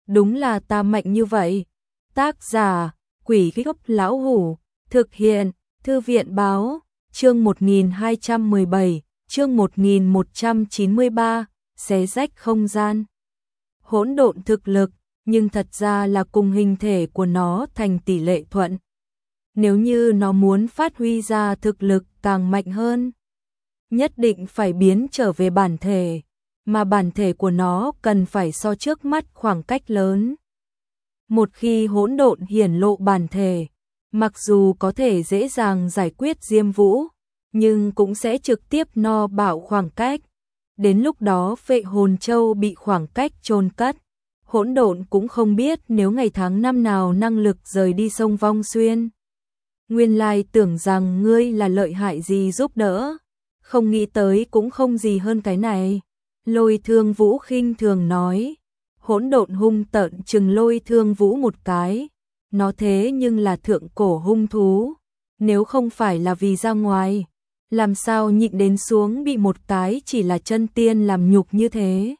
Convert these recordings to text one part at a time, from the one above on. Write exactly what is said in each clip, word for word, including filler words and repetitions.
đúng là ta mạnh như vậy. Tác giả, Quỷ Gốc Lão Hủ, thực hiện, Thư viện Báo, chương một nghìn hai trăm mười bảy, chương một nghìn một trăm chín mươi ba, xé rách không gian. Hỗn độn thực lực, nhưng thật ra là cùng hình thể của nó thành tỷ lệ thuận. Nếu như nó muốn phát huy ra thực lực càng mạnh hơn, nhất định phải biến trở về bản thể, mà bản thể của nó cần phải so trước mắt khoảng cách lớn. Một khi hỗn độn hiển lộ bản thể, mặc dù có thể dễ dàng giải quyết Diêm Vũ, nhưng cũng sẽ trực tiếp no bạo khoảng cách. Đến lúc đó Phệ Hồn Châu bị khoảng cách chôn cất, hỗn độn cũng không biết nếu ngày tháng năm nào năng lực rời đi sông Vong Xuyên. Nguyên lai tưởng rằng ngươi là lợi hại gì giúp đỡ, không nghĩ tới cũng không gì hơn cái này. Lôi Thương Vũ khinh thường nói. Hỗn độn hung tợn chừng Lôi Thương Vũ một cái. Nó thế nhưng là thượng cổ hung thú, nếu không phải là vì ra ngoài, làm sao nhịn đến xuống bị một cái chỉ là chân tiên làm nhục như thế.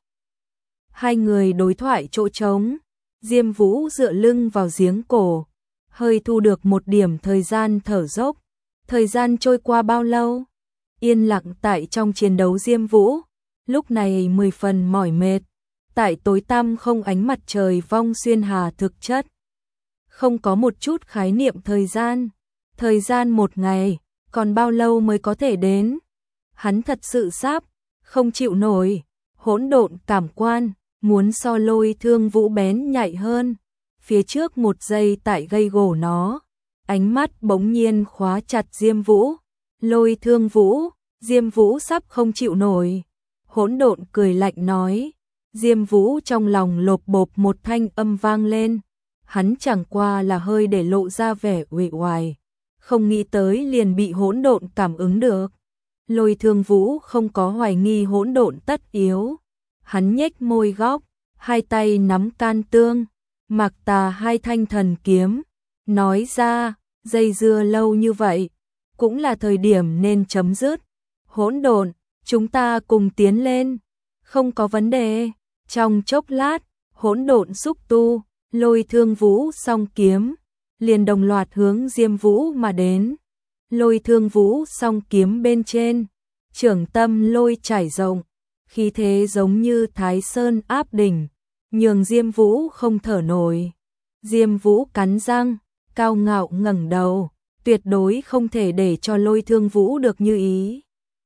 Hai người đối thoại chỗ trống, Diêm Vũ dựa lưng vào giếng cổ, hơi thu được một điểm thời gian thở dốc. Thời gian trôi qua bao lâu? Yên lặng tại trong chiến đấu Diêm Vũ, lúc này mười phần mỏi mệt, tại tối tăm không ánh mặt trời Vong Xuyên Hà thực chất. Không có một chút khái niệm thời gian, thời gian một ngày, còn bao lâu mới có thể đến? Hắn thật sự sắp, không chịu nổi, hỗn độn cảm quan, muốn so Lôi Thương Vũ bén nhạy hơn. Phía trước một giây tại gây gổ nó, ánh mắt bỗng nhiên khóa chặt Diêm Vũ. Lôi Thương Vũ, Diêm Vũ sắp không chịu nổi. Hỗn độn cười lạnh nói. Diêm Vũ trong lòng lộp bộp một thanh âm vang lên. Hắn chẳng qua là hơi để lộ ra vẻ uể oải, không nghĩ tới liền bị hỗn độn cảm ứng được. Lôi Thương Vũ không có hoài nghi hỗn độn tất yếu. Hắn nhếch môi góc, hai tay nắm can tương, mặc tà hai thanh thần kiếm, nói ra, dây dưa lâu như vậy, cũng là thời điểm nên chấm dứt. Hỗn độn, chúng ta cùng tiến lên, không có vấn đề. Trong chốc lát, hỗn độn xúc tu, Lôi Thương Vũ song kiếm, liền đồng loạt hướng Diêm Vũ mà đến. Lôi Thương Vũ song kiếm bên trên, trưởng tâm lôi trải rộng, khí thế giống như Thái Sơn áp đỉnh, nhường Diêm Vũ không thở nổi. Diêm Vũ cắn răng, cao ngạo ngẩng đầu, tuyệt đối không thể để cho Lôi Thương Vũ được như ý.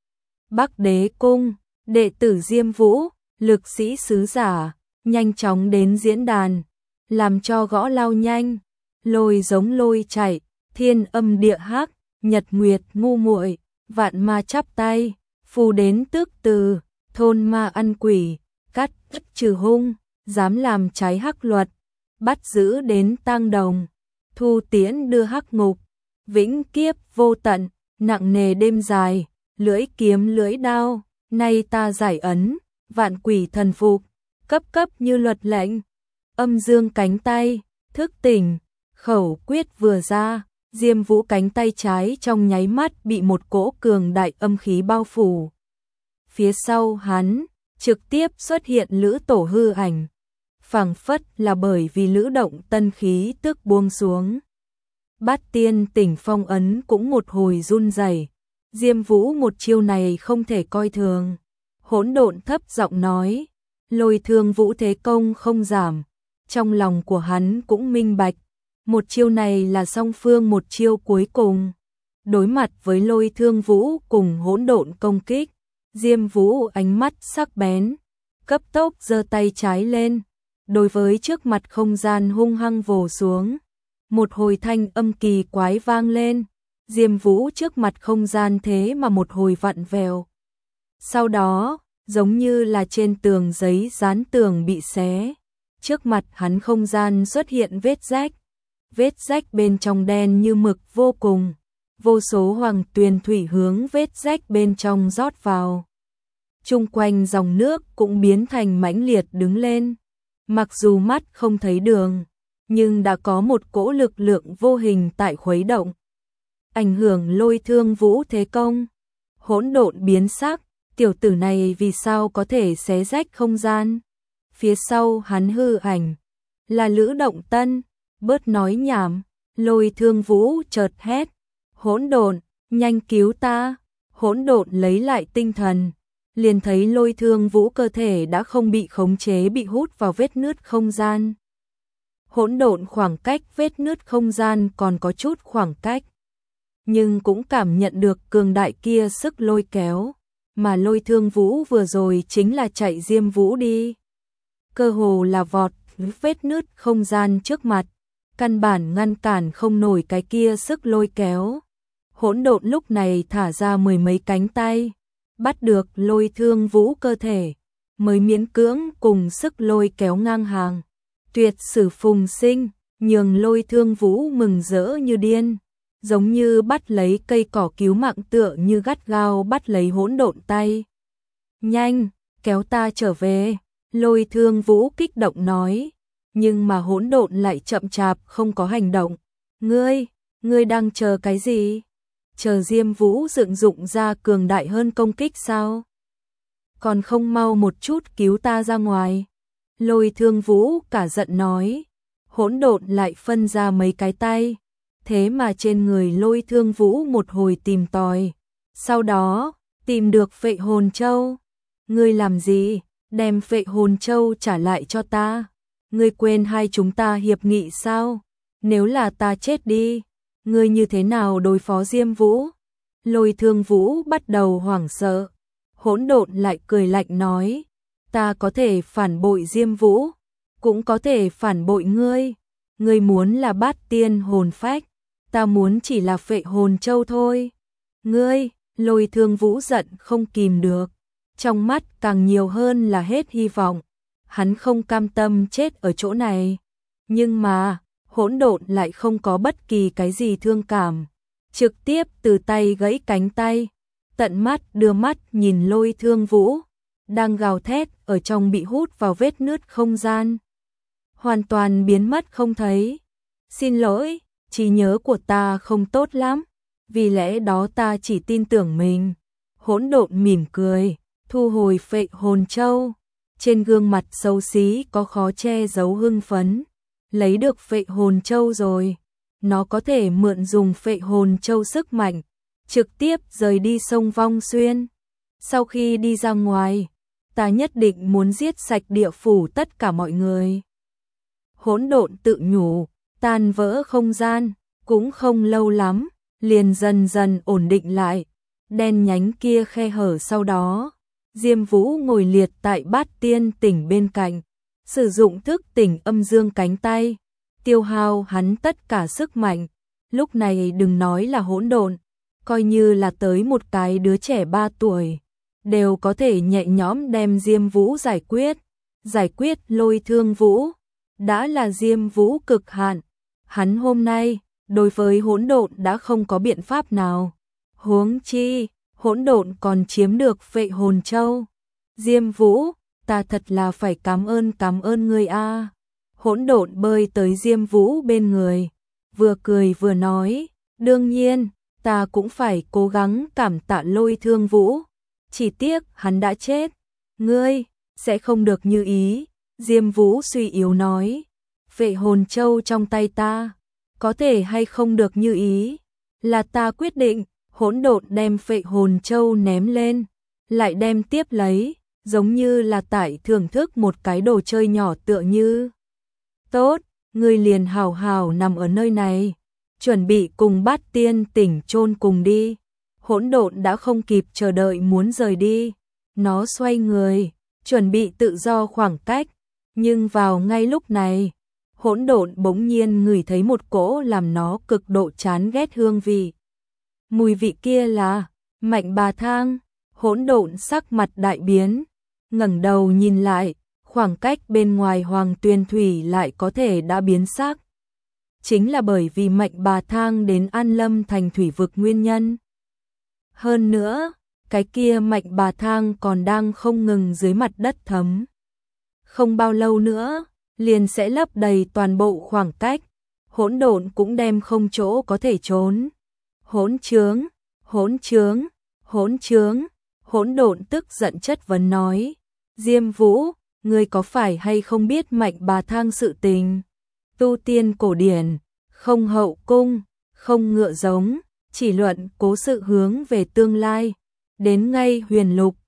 Bắc Đế Cung, đệ tử Diêm Vũ, lực sĩ sứ giả, nhanh chóng đến diễn đàn, làm cho gõ lao nhanh. Lôi giống lôi chạy, thiên âm địa hắc, nhật nguyệt ngu muội, vạn ma chắp tay, phù đến tước từ, thôn ma ăn quỷ, cắt trừ hung, dám làm trái hắc luật, bắt giữ đến tang đồng, thu tiễn đưa hắc ngục, vĩnh kiếp vô tận, nặng nề đêm dài, lưỡi kiếm lưỡi đao, nay ta giải ấn, vạn quỷ thần phục, cấp cấp như luật lệnh. Âm dương cánh tay, thức tỉnh, khẩu quyết vừa ra, Diêm Vũ cánh tay trái trong nháy mắt bị một cỗ cường đại âm khí bao phủ. Phía sau hắn, trực tiếp xuất hiện Lữ Tổ hư ảnh, phảng phất là bởi vì Lữ Động tân khí tức buông xuống. Bát tiên tỉnh phong ấn cũng một hồi run rẩy. Diêm Vũ một chiêu này không thể coi thường. Hỗn độn thấp giọng nói, Lôi Thương Vũ thế công không giảm. Trong lòng của hắn cũng minh bạch, một chiêu này là song phương một chiêu cuối cùng. Đối mặt với Lôi Thương Vũ cùng hỗn độn công kích, Diêm Vũ ánh mắt sắc bén, cấp tốc giơ tay trái lên, đối với trước mặt không gian hung hăng vồ xuống. Một hồi thanh âm kỳ quái vang lên, Diêm Vũ trước mặt không gian thế mà một hồi vặn vẹo. Sau đó, giống như là trên tường giấy dán tường bị xé, trước mặt hắn không gian xuất hiện vết rách. Vết rách bên trong đen như mực vô cùng, vô số hoàng tuyền thủy hướng vết rách bên trong rót vào. Chung quanh dòng nước cũng biến thành mãnh liệt đứng lên. Mặc dù mắt không thấy đường, nhưng đã có một cỗ lực lượng vô hình tại khuấy động, ảnh hưởng Lôi Thương Vũ thế công. Hỗn độn biến sắc, tiểu tử này vì sao có thể xé rách không gian? Phía sau hắn hư ảnh, là Lữ Động Tân, bớt nói nhảm, Lôi Thương Vũ chợt hét, hỗn độn, nhanh cứu ta, hỗn độn lấy lại tinh thần, liền thấy Lôi Thương Vũ cơ thể đã không bị khống chế bị hút vào vết nứt không gian. Hỗn độn khoảng cách vết nứt không gian còn có chút khoảng cách, nhưng cũng cảm nhận được cường đại kia sức lôi kéo, mà Lôi Thương Vũ vừa rồi chính là chạy Diêm Vũ đi. Cơ hồ là vọt vết nứt không gian trước mặt, căn bản ngăn cản không nổi cái kia sức lôi kéo. Hỗn độn lúc này thả ra mười mấy cánh tay, bắt được Lôi Thương Vũ cơ thể, mới miễn cưỡng cùng sức lôi kéo ngang hàng. Tuyệt sử phùng sinh, nhường Lôi Thương Vũ mừng rỡ như điên, giống như bắt lấy cây cỏ cứu mạng tựa như gắt gao bắt lấy hỗn độn tay. Nhanh, kéo ta trở về, Lôi Thương Vũ kích động nói, nhưng mà hỗn độn lại chậm chạp không có hành động. Ngươi, ngươi đang chờ cái gì? Chờ Diêm Vũ dựng dụng ra cường đại hơn công kích sao? Còn không mau một chút cứu ta ra ngoài. Lôi Thương Vũ cả giận nói, hỗn độn lại phân ra mấy cái tay, thế mà trên người Lôi Thương Vũ một hồi tìm tòi, sau đó tìm được Phệ Hồn Châu. Ngươi làm gì? Đem Phệ Hồn Châu trả lại cho ta. Ngươi quên hai chúng ta hiệp nghị sao? Nếu là ta chết đi, ngươi như thế nào đối phó Diêm Vũ? Lôi Thương Vũ bắt đầu hoảng sợ. Hỗn độn lại cười lạnh nói, ta có thể phản bội Diêm Vũ, cũng có thể phản bội ngươi. Ngươi muốn là Bát Tiên hồn phách, ta muốn chỉ là Phệ Hồn Châu thôi. Ngươi, Lôi Thương Vũ giận không kìm được, trong mắt càng nhiều hơn là hết hy vọng. Hắn không cam tâm chết ở chỗ này, nhưng mà hỗn độn lại không có bất kỳ cái gì thương cảm, trực tiếp từ tay gãy cánh tay, tận mắt đưa mắt nhìn Lôi Thương Vũ đang gào thét ở trong bị hút vào vết nứt không gian, hoàn toàn biến mất không thấy. Xin lỗi, trí nhớ của ta không tốt lắm, vì lẽ đó ta chỉ tin tưởng mình. Hỗn độn mỉm cười, thu hồi Phệ Hồn Châu, trên gương mặt xấu xí có khó che giấu hưng phấn. Lấy được Phệ Hồn Châu rồi, nó có thể mượn dùng Phệ Hồn Châu sức mạnh, trực tiếp rời đi sông Vong Xuyên. Sau khi đi ra ngoài, ta nhất định muốn giết sạch địa phủ tất cả mọi người. Hỗn độn tự nhủ, tan vỡ không gian, cũng không lâu lắm, liền dần dần ổn định lại. Đen nhánh kia khe hở sau đó, Diêm Vũ ngồi liệt tại Bát Tiên tỉnh bên cạnh, sử dụng thức tỉnh âm dương cánh tay, tiêu hao hắn tất cả sức mạnh. Lúc này đừng nói là hỗn độn, coi như là tới một cái đứa trẻ ba tuổi, đều có thể nhẹ nhõm đem Diêm Vũ giải quyết. Giải quyết Lôi Thương Vũ, đã là Diêm Vũ cực hạn. Hắn hôm nay, đối với hỗn độn đã không có biện pháp nào. Huống chi, hỗn độn còn chiếm được Phệ Hồn Châu. Diêm Vũ, ta thật là phải cảm ơn cảm ơn ngươi a. Hỗn độn bơi tới Diêm Vũ bên người, vừa cười vừa nói, đương nhiên, ta cũng phải cố gắng cảm tạ Lôi Thương Vũ, chỉ tiếc hắn đã chết. Ngươi sẽ không được như ý. Diêm Vũ suy yếu nói, Phệ Hồn Châu trong tay ta, có thể hay không được như ý, là ta quyết định. Hỗn độn đem Phệ Hồn Châu ném lên, lại đem tiếp lấy, giống như là tại thưởng thức một cái đồ chơi nhỏ tựa như. Tốt, ngươi liền hào hào nằm ở nơi này, chuẩn bị cùng Bát Tiên tỉnh chôn cùng đi. Hỗn độn đã không kịp chờ đợi muốn rời đi, nó xoay người, chuẩn bị tự do khoảng cách, nhưng vào ngay lúc này, hỗn độn bỗng nhiên ngửi thấy một cỗ làm nó cực độ chán ghét hương vị. Mùi vị kia là Mạnh Bà Thang. Hỗn độn sắc mặt đại biến, ngẩng đầu nhìn lại, khoảng cách bên ngoài Hoàng Tuyền Thủy lại có thể đã biến sắc. Chính là bởi vì Mạnh Bà Thang đến An Lâm thành thủy vực nguyên nhân. Hơn nữa, cái kia Mạnh Bà Thang còn đang không ngừng dưới mặt đất thấm. Không bao lâu nữa, liền sẽ lấp đầy toàn bộ khoảng cách, hỗn độn cũng đem không chỗ có thể trốn. Hỗn trướng, hỗn trướng, hỗn trướng, hỗn độn tức giận chất vấn nói, Diêm Vũ, ngươi có phải hay không biết Mạnh Bà Thang sự tình? Tu tiên cổ điển, không hậu cung, không ngựa giống, chỉ luận cố sự hướng về tương lai. Đến ngay huyền lục,